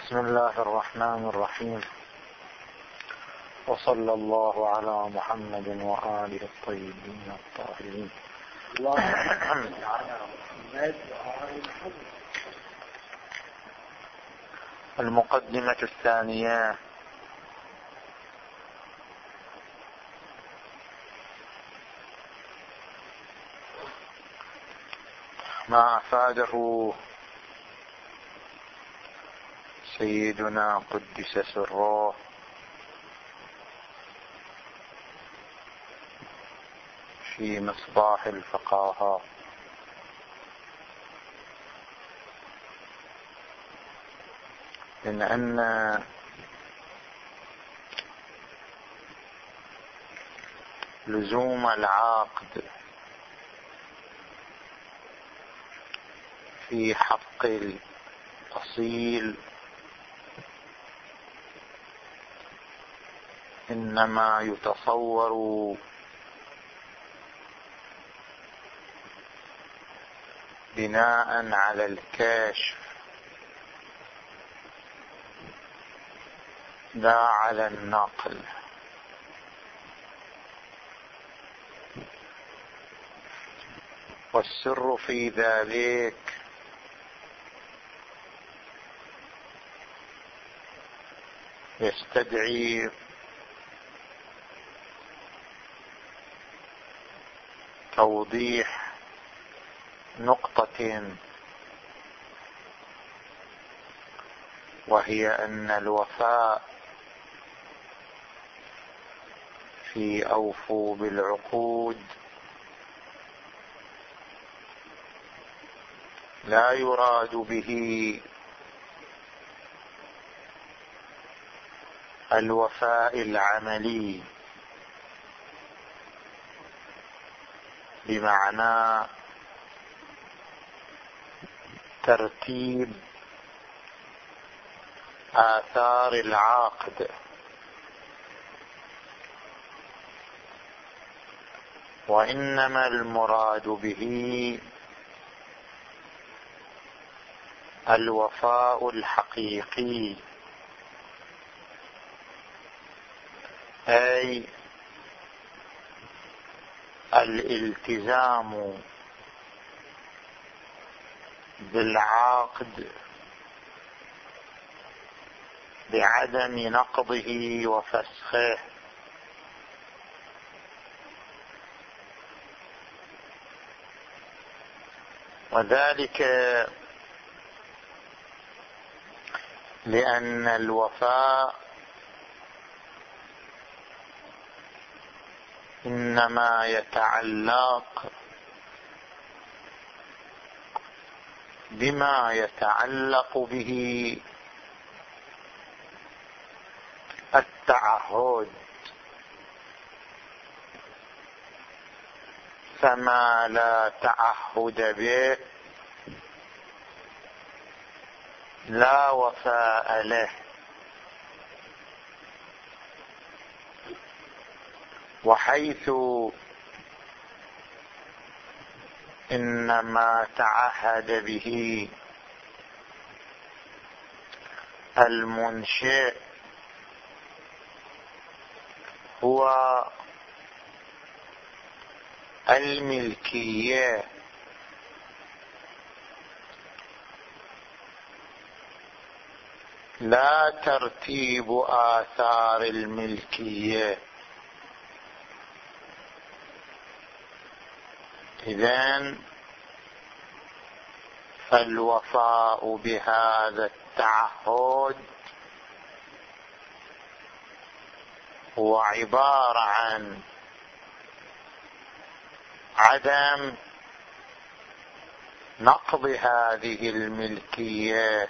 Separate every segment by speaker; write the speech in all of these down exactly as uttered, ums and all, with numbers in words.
Speaker 1: بسم الله الرحمن الرحيم، وصلى الله على محمد وآله الطيبين الطاهرين. المقدمة الثانية: ما أفاده سيدنا قدس سره في مصباح الفقاهة، من أن لزوم العقد في حق الأصيل إنما يتصور بناء على الكشف لا على النقل، والسر في ذلك يستدعي توضيح نقطة، وهي أن الوفاء في أوفوا بالعقود لا يراد به الوفاء العملي، بمعنى ترتيب آثار العقد، وإنما المراد به الوفاء الحقيقي، أي الالتزام بالعقد بعدم نقضه وفسخه، وذلك لأن الوفاء إنما يتعلق بما يتعلق به التعهد، فما لا تعهد به لا وفاء له. وحيث إنما تعهد به المنشئ هو الملكية، لا ترتيب آثار الملكية. إذن فالوفاء بهذا التعهد هو عبارة عن عدم نقض هذه الملكية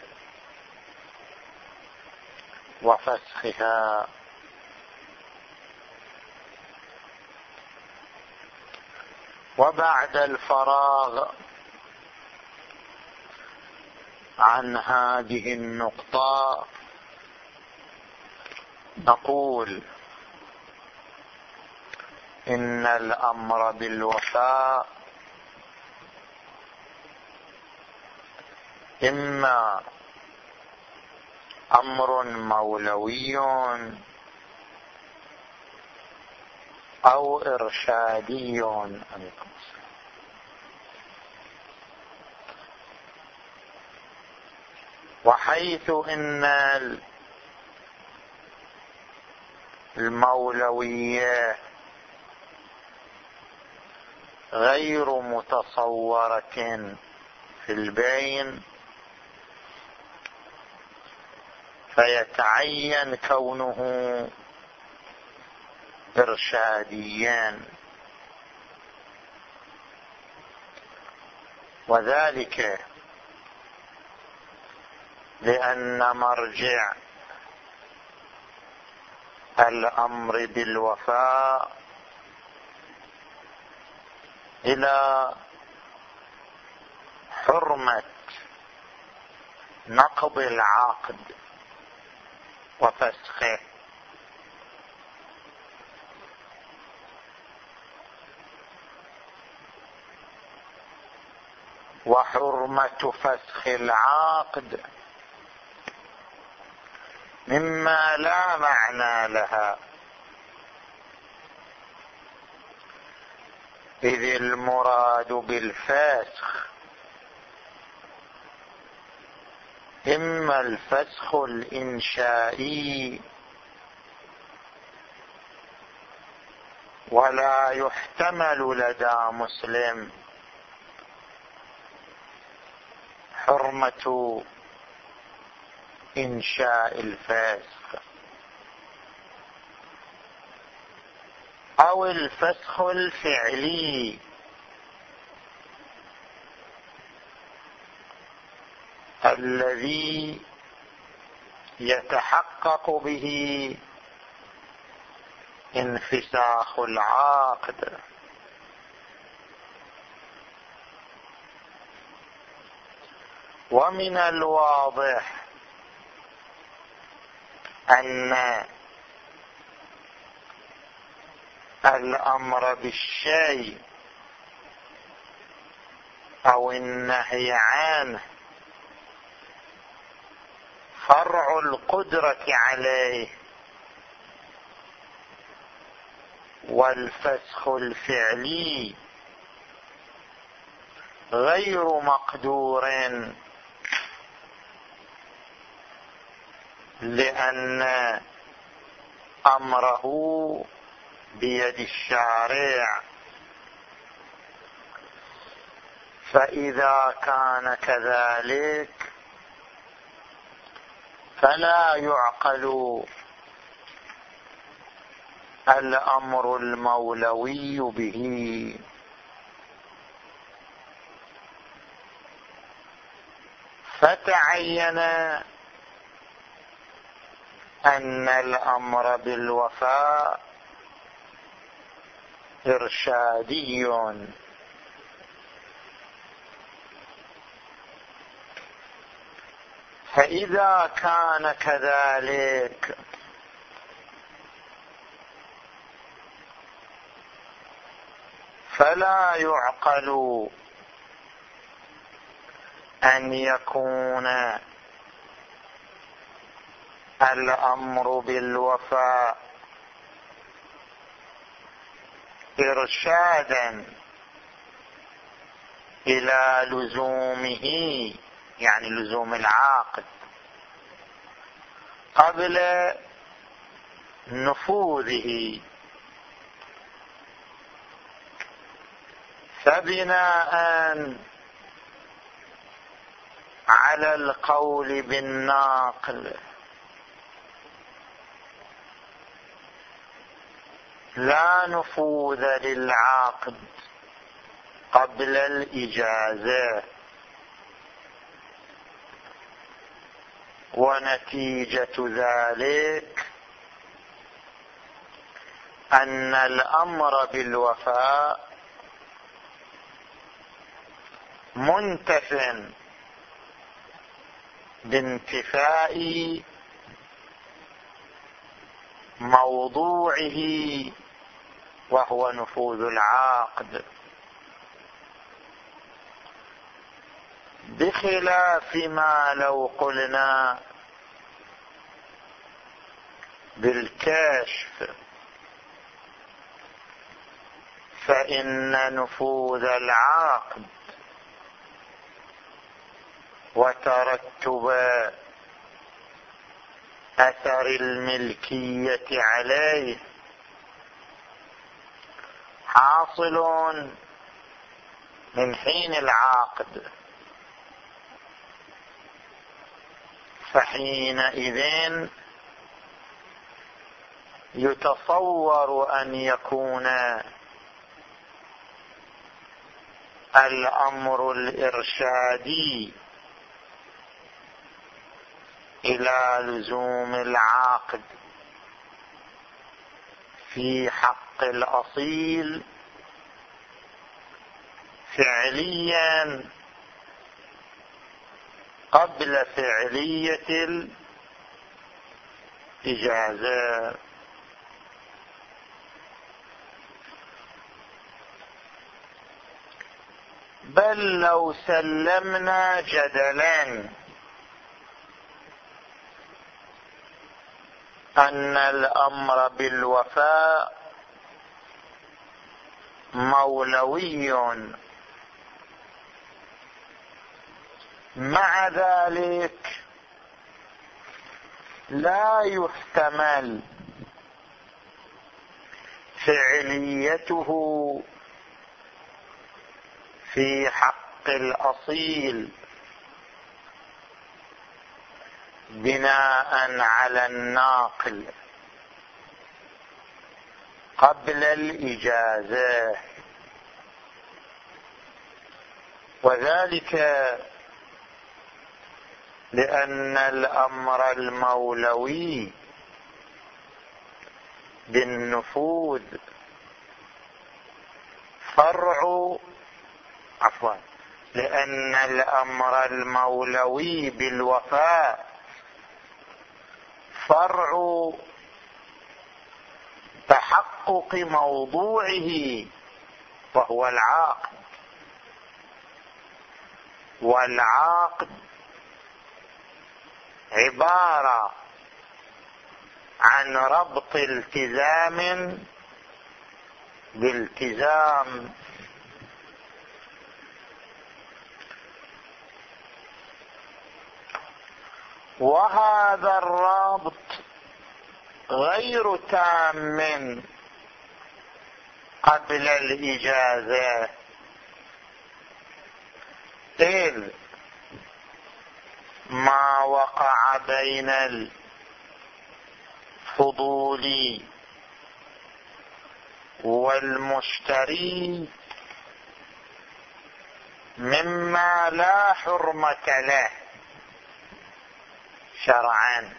Speaker 1: وفسخها. وبعد الفراغ عن هذه النقطة نقول إن الأمر بالوفاء إما أمر مولوي أو إرشادي. وحيث إن المولوية غير متصورة في البين، فيتعين كونه إرشاديا، وذلك لأن مرجع الأمر بالوفاء إلى حرمة نقض العقد وفسخه، وحرمة فسخ العقد مما لا معنى لها، إذ المراد بالفسخ إما الفسخ الإنشائي، ولا يحتمل لدى مسلم حرمة إنشاء الفسخ، أو الفسخ الفعلي الذي يتحقق به انفساخ العقد. ومن الواضح أن الأمر بالشيء أو النهي عنه فرع القدرة عليه، والفسخ الفعلي غير مقدور، لأن أمره بيد الشارع. فإذا كان كذلك فلا يعقل الأمر المولوي به، فتعين أن الأمر بالوفاء إرشادي. فإذا كان كذلك فلا يعقل أن يكون الأمر بالوفاء إرشادا إلى لزومه، يعني لزوم العاقد، قبل نفوذه. فبناء على القول بالناقل لا نفوذ للعقد قبل الإجازة، ونتيجة ذلك أن الأمر بالوفاء منتف بانتفاء موضوعه وهو نفوذ العقد، بخلاف ما لو قلنا
Speaker 2: بالكشف فإن نفوذ العقد وترتب أثر الملكية عليه حاصل من حين العقد، فحينئذ يتصور أن يكون الأمر الإرشادي إلى لزوم العقد في حق الأصيل فعليا قبل فعلية الإجازة. بل لو سلمنا جدلا أن الأمر بالوفاء مولوي، مع ذلك لا يحتمل فعليته في حق الأصيل بناء على الناقل قبل الإجازة، وذلك لأن الأمر المولوي بالنفوذ فرع عفوا لأن الأمر المولوي بالوفاء فرع تحقق موضوعه وهو العقد، والعقد عبارة عن ربط التزام بالتزام. وهذا الرابط غير تام قبل الإجازة، إذ ما وقع بين الفضول والمشتري مما لا حرمة له شرعا،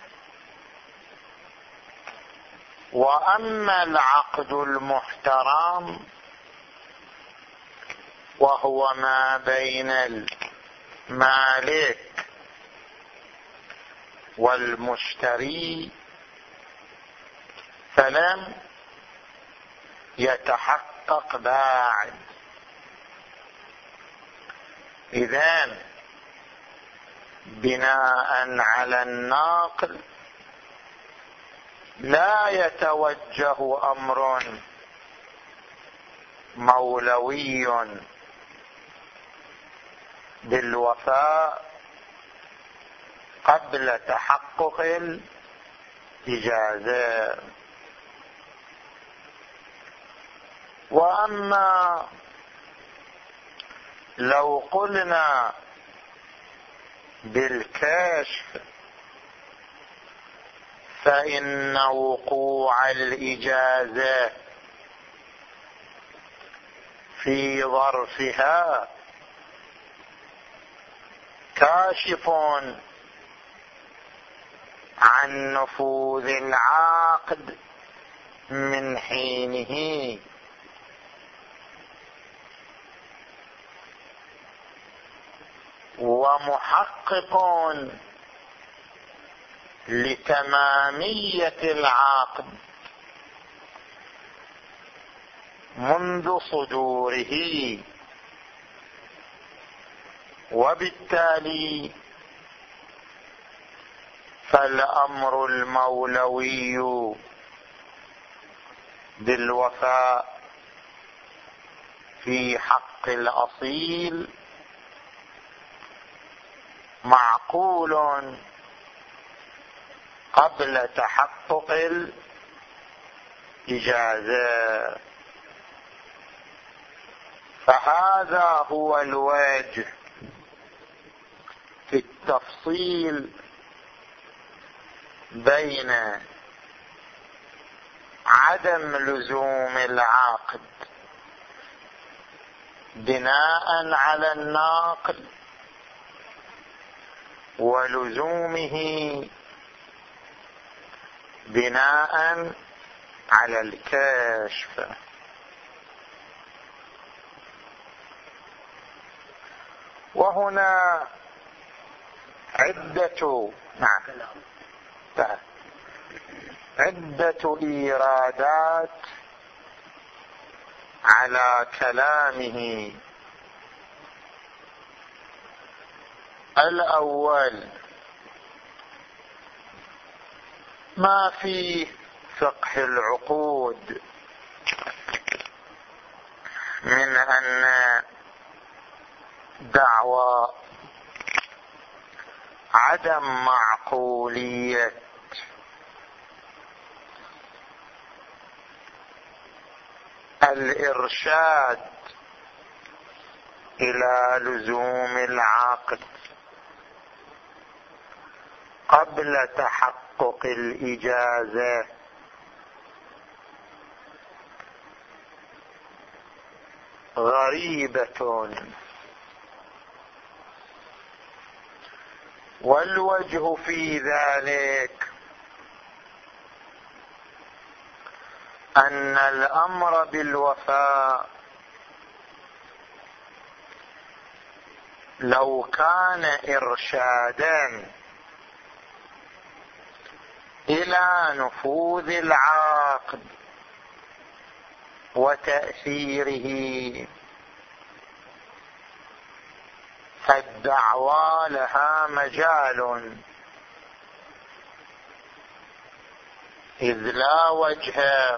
Speaker 2: وأما العقد المحترم وهو ما بين المالك والمشتري فلم يتحقق بعد. إذن بناء على الناقل لا يتوجه أمر مولوي بالوفاء قبل تحقق الإجازة. وأما لو قلنا بالكشف فإن وقوع الإجازة في ظرفها كاشف عن نفوذ العقد من حينه، ومحقق لتمامية العقد منذ صدوره، وبالتالي فالأمر المولوي بالوفاء في حق الأصيل معقول قبل تحقق الإجازة، فهذا هو الوجه في التفصيل بين عدم لزوم العقد بناء على الناقل ولزومه بناء على الكشف. وهنا عدة نعم عدة إيرادات على كلامه. الأول ما في فقه العقود من أن دعوى عدم معقولية الإرشاد إلى لزوم العقد قبل تحقق الإجازة غريبة، والوجه في ذلك أن الأمر بالوفاء لو كان إرشادا إلى نفوذ العقد وتأثيره فالدعوى لها مجال، إذ لا وجه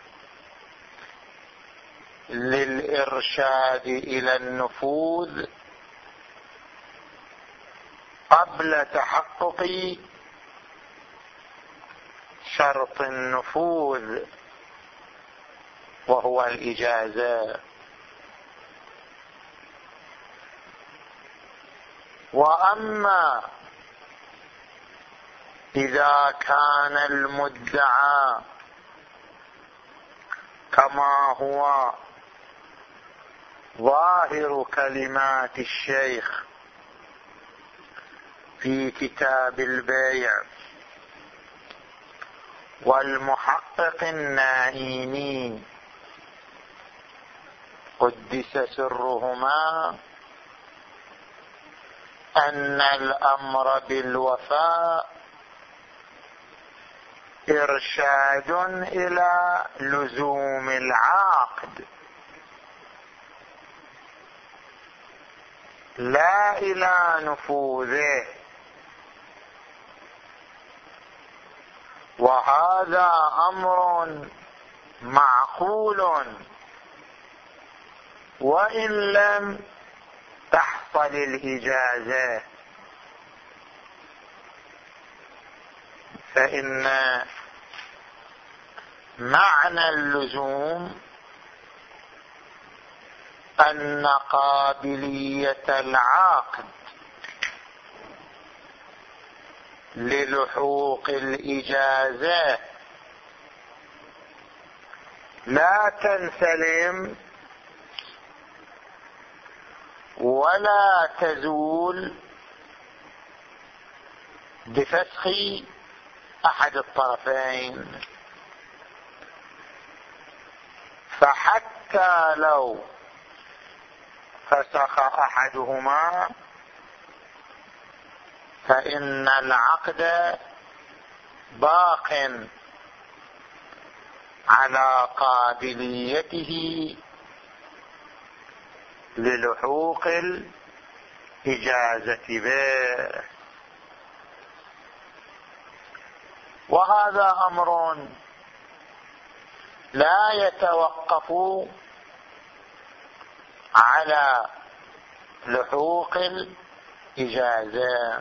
Speaker 2: للإرشاد إلى النفوذ قبل تحقق شرط النفوذ وهو الإجازة. وأما إذا كان المدعى كما هو ظاهر كلمات الشيخ في كتاب البيع والمحقق النائمي قدس سرهما أن الأمر بالوفاء إرشاد إلى لزوم العقد لا إلى نفوذه، وهذا أمر معقول وإن لم تحصل الإجازة، فإن معنى اللزوم أن قابلية العقد للحوق الإجازة لا تنسلم ولا تزول بفسخ أحد الطرفين. فحتى لو فسخ أحدهما فإن العقد باق على قابليته للحوق الإجازة به. وهذا أمر لا يتوقف على لحوق الإجازة.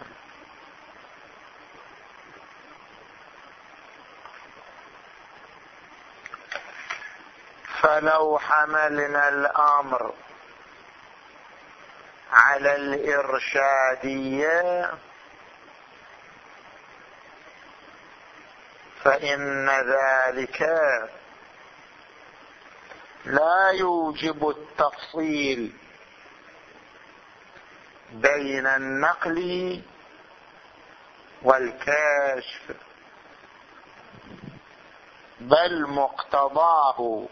Speaker 2: فلو حملنا الأمر على الإرشادية فإن ذلك لا يوجب التفصيل بين النقل والكشف، بل مقتضاه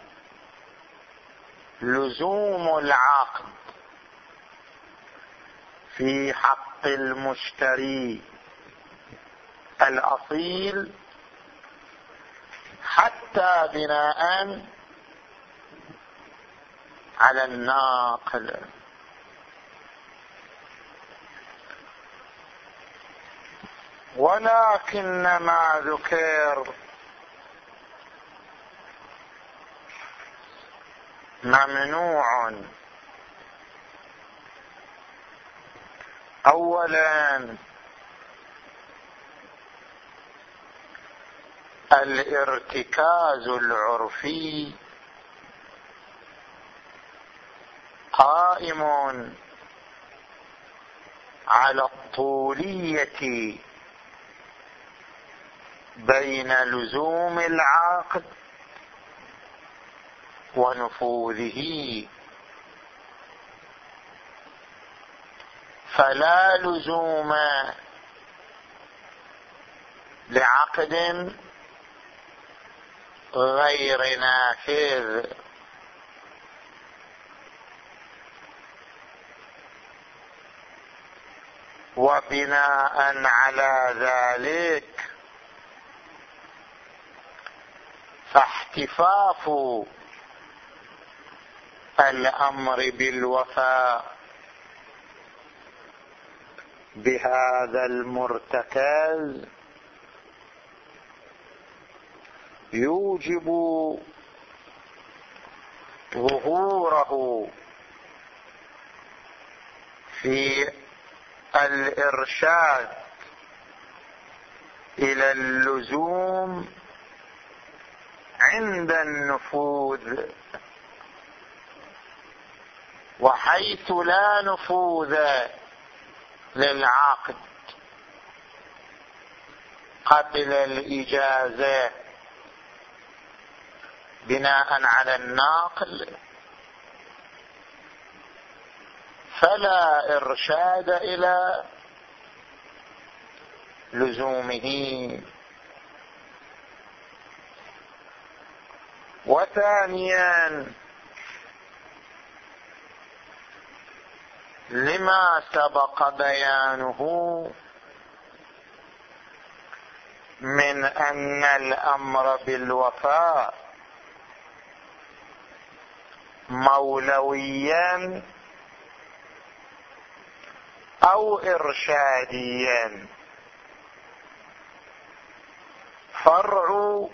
Speaker 2: لزوم العقد في حق المشتري الأصيل حتى بناء على الناقل. ولكن ما ذكر ممنوع. أولا الارتكاز العرفي قائم على الطولية بين لزوم العقد ونفوذه، فلا لزوم لعقد غير نافذ. وبناء على ذلك فاحتفاف الأمر بالوفاء بهذا المرتكز يوجب ظهوره في الإرشاد إلى اللزوم عند النفوذ، وحيث لا نفوذ للعقد قبل الإجازة بناء على الناقل فلا إرشاد إلى لزومه. وثانيا لما سبق بيانه من أن الأمر بالوفاء مولويا أو إرشاديا فرع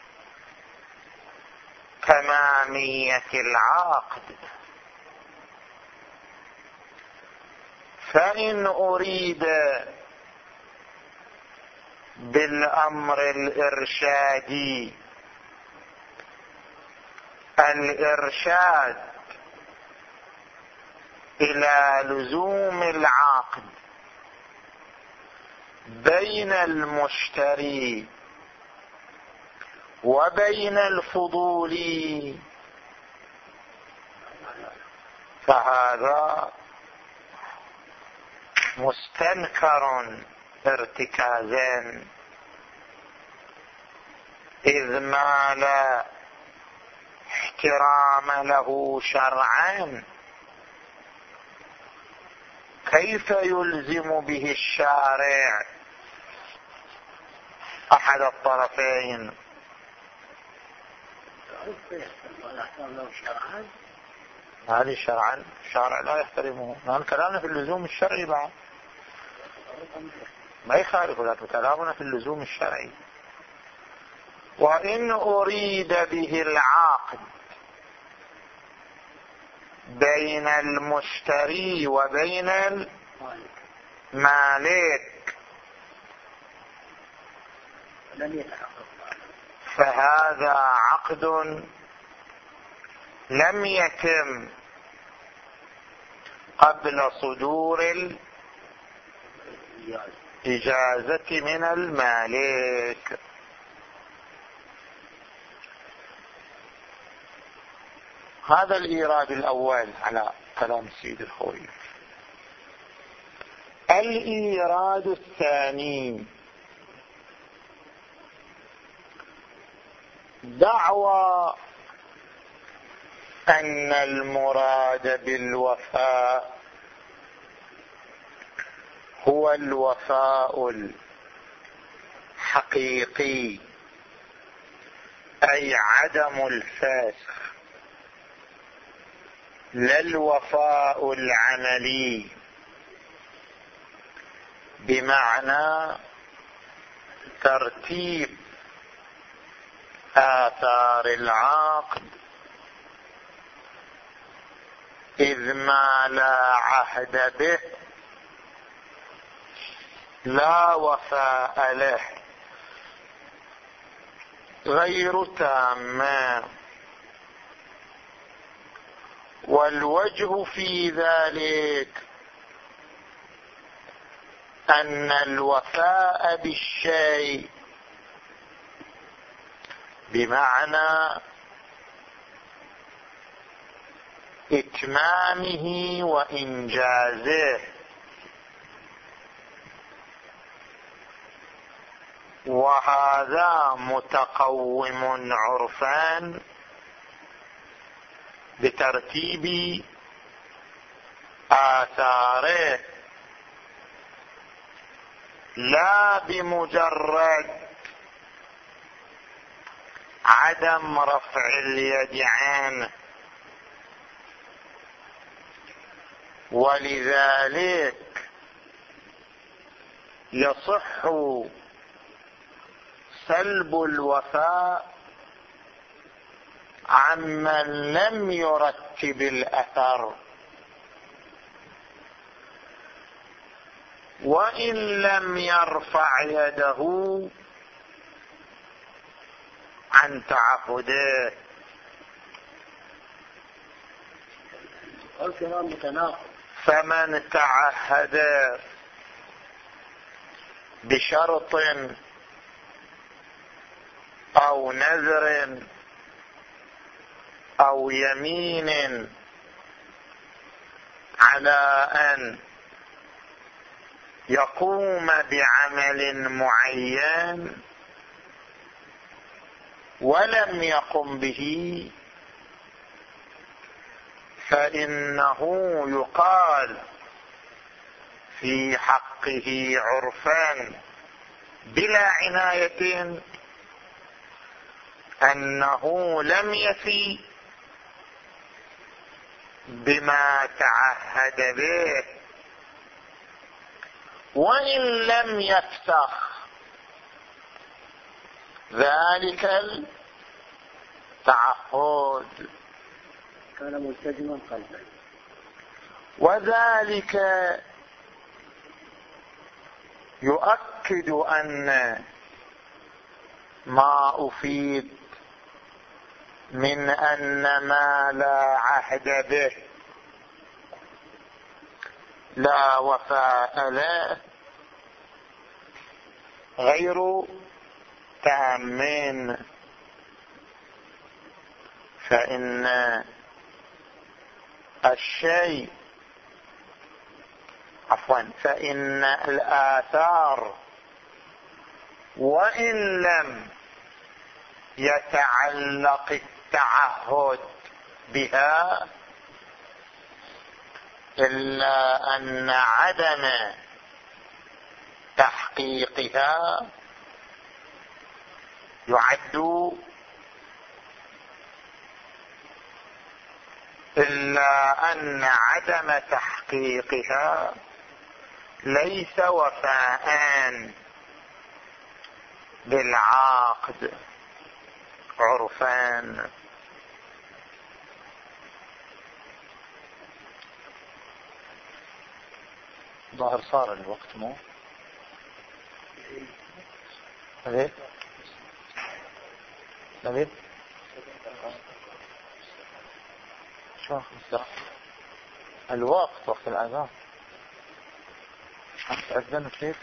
Speaker 2: تمامية العقد. فإن أريد بالأمر الإرشادي الإرشاد إلى لزوم العقد بين المشتري وبين الفضولي فهذا مستنكر ارتكازا، إذ ما لا احترام له شرعا كيف يلزم به الشارع أحد الطرفين؟ هذه شرعا الشارع لا يحترمه. نحن كلامنا في اللزوم الشرعي بعد ما يخالف، لكن كلامنا في اللزوم الشرعي وإن أريد به العقد بين المشتري وبين المالك فهذا عقد لم يتم قبل صدور الإجازة من المالك. هذا الإيراد الأول على كلام السيد الخوئي. الإيراد الثاني دعوى أن المراد بالوفاء هو الوفاء الحقيقي، أي عدم الفسخ، لا الوفاء العملي، بمعنى ترتيب آثار العقد إذ ما لا عهد به لا وفاء له غير تام. والوجه في ذلك أن الوفاء بالشيء بمعنى إتمامه وإنجازه، وهذا متقوم عرفان بترتيب آثاره، لا بمجرد عدم رفع اليد عنه. ولذلك يصح سلب الوفاء عمن لم يرتب الأثر، وإن لم يرفع يده عن تعهده. فمن تعهد بشرط أو نذر أو يمين على أن يقوم بعمل معين ولم يقم به، فإنه يقال في حقه عرفا بلا عناية أنه لم يفي بما تعهد به، وإن لم يفسخ ذلك التعهد
Speaker 3: كان ملتزما قلبا.
Speaker 2: وذلك يؤكد أن ما أفيد من أن ما لا عهد به لا وفاء له غير تام، فإن الشيء عفوا فإن الآثار وإن لم يتعلق التعهد بها إلا أن عدم تحقيقها يعد إلا أن عدم تحقيقها ليس وفاء بالعقد. عرفان.
Speaker 1: ظاهر صار الوقت مو
Speaker 2: ليه ليه
Speaker 1: شو الوقت وقت الأذان تأذن كيف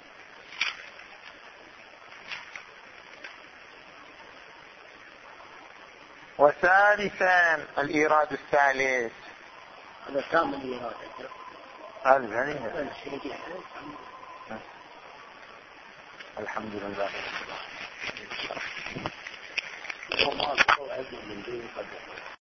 Speaker 2: وثالثا الإيراد الثالث
Speaker 3: هذا كامل الإرادة.
Speaker 2: هذا
Speaker 1: الحمد لله.
Speaker 3: وما أصبحوا عزم من دون قدر.